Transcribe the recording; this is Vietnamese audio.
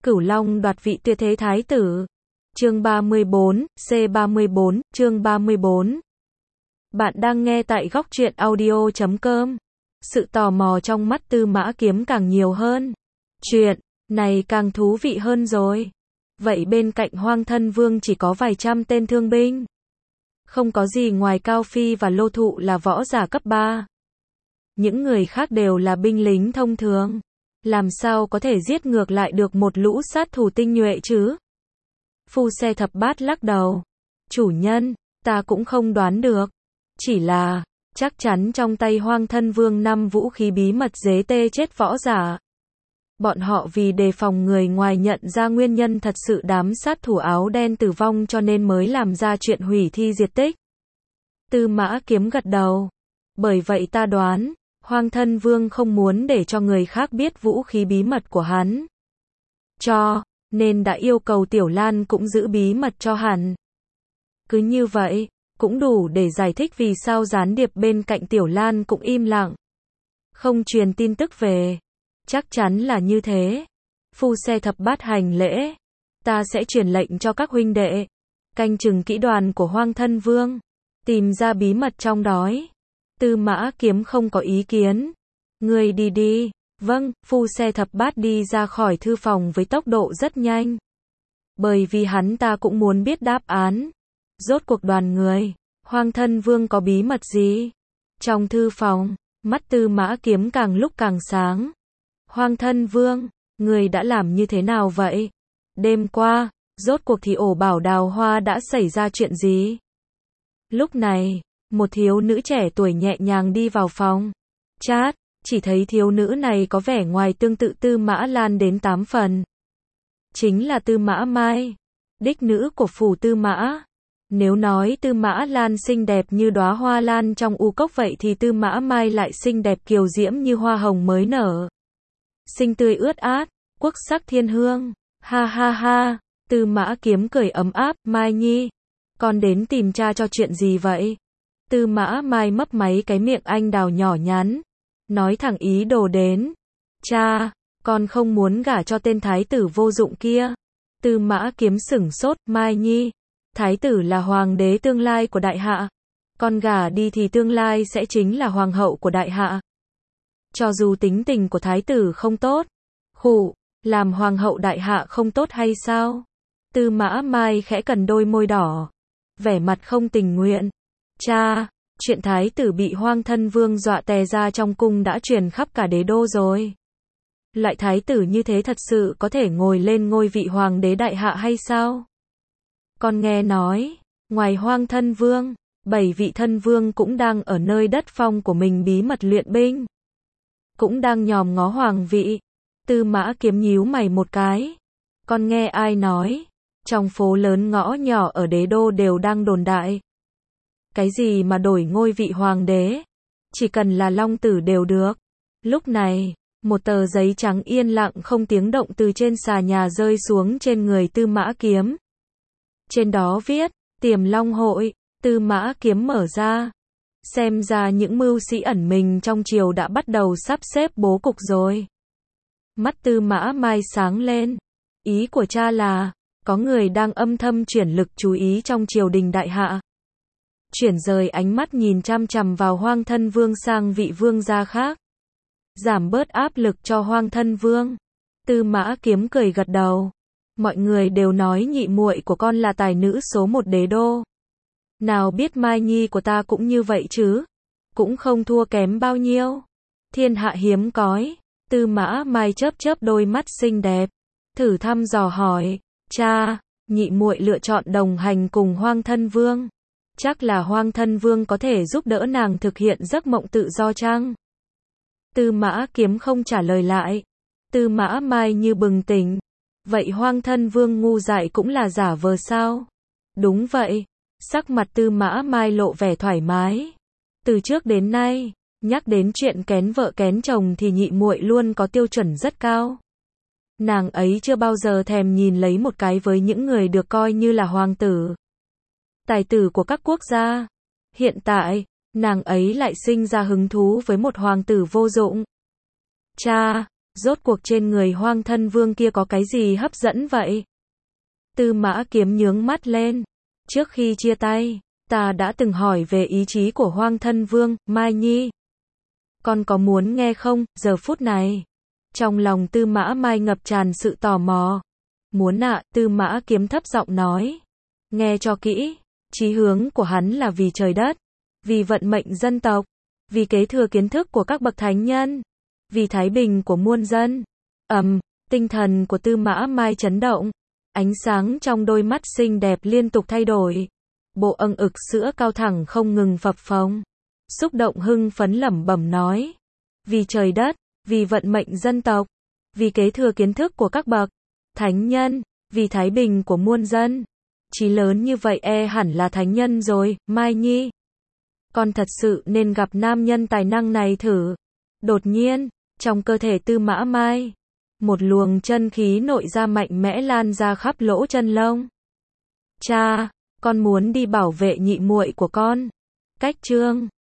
Cửu Long đoạt vị tuyệt thế thái tử. Chương 34, C34, chương 34. Bạn đang nghe tại góc truyện audio.com. Sự tò mò trong mắt Tư Mã Kiếm càng nhiều hơn. Chuyện này càng thú vị hơn rồi. Vậy bên cạnh Hoang Thân Vương chỉ có vài trăm tên thương binh. Không có gì ngoài Cao Phi và Lô Thụ là võ giả cấp 3. Những người khác đều là binh lính thông thường. Làm sao có thể giết ngược lại được một lũ sát thủ tinh nhuệ chứ? Phu Xe Thập Bát lắc đầu. Chủ nhân, ta cũng không đoán được. Chỉ là, chắc chắn trong tay Hoang Thân Vương 5 vũ khí bí mật dế tê chết võ giả. Bọn họ vì đề phòng người ngoài nhận ra nguyên nhân thật sự đám sát thủ áo đen tử vong cho nên mới làm ra chuyện hủy thi diệt tích. Tư Mã Kiếm gật đầu. Bởi vậy ta đoán, Hoang Thân Vương không muốn để cho người khác biết vũ khí bí mật của hắn. Nên đã yêu cầu Tiểu Lan cũng giữ bí mật cho hắn. Cứ như vậy, cũng đủ để giải thích vì sao gián điệp bên cạnh Tiểu Lan cũng im lặng. Không truyền tin tức về. Chắc chắn là như thế. Phu Xe Thập Bát hành lễ. Ta sẽ truyền lệnh cho các huynh đệ. Canh chừng kỹ đoàn của Hoang Thân Vương. Tìm ra bí mật trong đó. Tư Mã Kiếm không có ý kiến. Ngươi đi đi. Vâng, Phu Xe Thập Bát đi ra khỏi thư phòng với tốc độ rất nhanh. Bởi vì hắn ta cũng muốn biết đáp án. Rốt cuộc đoàn người, Hoang Thân Vương có bí mật gì? Trong thư phòng, mắt Tư Mã Kiếm càng lúc càng sáng. Hoang Thân Vương, người đã làm như thế nào vậy? Đêm qua, rốt cuộc thì ổ Bảo Đào Hoa đã xảy ra chuyện gì? Lúc này, một thiếu nữ trẻ tuổi nhẹ nhàng đi vào phòng. Chát, chỉ thấy thiếu nữ này có vẻ ngoài tương tự Tư Mã Lan đến 8 phần. Chính là Tư Mã Mai, đích nữ của phủ Tư Mã. Nếu nói Tư Mã Lan xinh đẹp như đóa hoa lan trong u cốc vậy thì Tư Mã Mai lại xinh đẹp kiều diễm như hoa hồng mới nở. Xinh tươi ướt át, quốc sắc thiên hương. Ha ha ha, Tư Mã Kiếm cười ấm áp. Mai Nhi, con đến tìm cha cho chuyện gì vậy? Tư Mã Mai mấp máy cái miệng anh đào nhỏ nhắn. Nói thẳng ý đồ đến. Cha, con không muốn gả cho tên thái tử vô dụng kia. Tư Mã Kiếm sửng sốt. Mai Nhi, thái tử là hoàng đế tương lai của đại hạ. Con gả đi thì tương lai sẽ chính là hoàng hậu của đại hạ. Cho dù tính tình của thái tử không tốt. Làm hoàng hậu đại hạ không tốt hay sao? Tư Mã Mai khẽ cần đôi môi đỏ. Vẻ mặt không tình nguyện. Cha, chuyện thái tử bị Hoang Thân Vương dọa tè ra trong cung đã truyền khắp cả đế đô rồi. Loại thái tử như thế thật sự có thể ngồi lên ngôi vị hoàng đế đại hạ hay sao? Con nghe nói, ngoài Hoang Thân Vương, 7 vị thân vương cũng đang ở nơi đất phong của mình bí mật luyện binh. Cũng đang nhòm ngó hoàng vị. Tư Mã Kiếm nhíu mày một cái. Con nghe ai nói? Trong phố lớn ngõ nhỏ ở đế đô đều đang đồn đại. Cái gì mà đổi ngôi vị hoàng đế? Chỉ cần là long tử đều được. Lúc này, một tờ giấy trắng yên lặng không tiếng động từ trên xà nhà rơi xuống trên người Tư Mã Kiếm. Trên đó viết, Tiềm Long Hội. Tư Mã Kiếm mở ra. Xem ra những mưu sĩ ẩn mình trong triều đã bắt đầu sắp xếp bố cục rồi. Mắt Tư Mã Mai sáng lên. Ý của cha là, có người đang âm thầm chuyển lực chú ý trong triều đình đại hạ. Chuyển rời ánh mắt nhìn chăm chằm vào Hoang Thân Vương sang vị vương gia khác. Giảm bớt áp lực cho Hoang Thân Vương. Tư Mã Kiếm cười gật đầu. Mọi người đều nói nhị muội của con là tài nữ số 1 đế đô. Nào biết Mai Nhi của ta cũng như vậy chứ. Cũng không thua kém bao nhiêu. Thiên hạ hiếm cói. Tư Mã Mai chớp chớp đôi mắt xinh đẹp. Thử thăm dò hỏi. Cha, nhị muội lựa chọn đồng hành cùng Hoang Thân Vương. Chắc là Hoang Thân Vương có thể giúp đỡ nàng thực hiện giấc mộng tự do chăng? Tư Mã Kiếm không trả lời lại. Tư Mã Mai như bừng tỉnh. Vậy Hoang Thân Vương ngu dại cũng là giả vờ sao? Đúng vậy. Sắc mặt Tư Mã Mai lộ vẻ thoải mái. Từ trước đến nay, nhắc đến chuyện kén vợ kén chồng thì nhị muội luôn có tiêu chuẩn rất cao. Nàng ấy chưa bao giờ thèm nhìn lấy một cái với những người được coi như là hoàng tử, tài tử của các quốc gia. Hiện tại, nàng ấy lại sinh ra hứng thú với một hoàng tử vô dụng. Cha, Rốt cuộc trên người Hoang Thân Vương kia có cái gì hấp dẫn vậy? Tư Mã Kiếm nhướng mắt lên. Trước khi chia tay, ta đã từng hỏi về ý chí của Hoang Thân Vương, Mai Nhi. Con có muốn nghe không, giờ phút này? Trong lòng Tư Mã Mai ngập tràn sự tò mò. Muốn ạ, Tư Mã Kiếm thấp giọng nói. Nghe cho kỹ, chí hướng của hắn là vì trời đất, vì vận mệnh dân tộc, vì kế thừa kiến thức của các bậc thánh nhân, vì thái bình của muôn dân. Tinh thần của Tư Mã Mai chấn động, ánh sáng trong đôi mắt xinh đẹp liên tục thay đổi. Bộ âng ực sữa cao thẳng không ngừng phập phồng. Xúc động hưng phấn lẩm bẩm nói. Vì trời đất, vì vận mệnh dân tộc, vì kế thừa kiến thức của các bậc thánh nhân, vì thái bình của muôn dân. Chí lớn như vậy hẳn là thánh nhân rồi, Mai Nhi. Con thật sự nên gặp nam nhân tài năng này thử. Đột nhiên, trong cơ thể Tư Mã Mai, một luồng chân khí nội ra mạnh mẽ lan ra khắp lỗ chân lông. Cha, con muốn đi bảo vệ nhị muội của con. Cách chương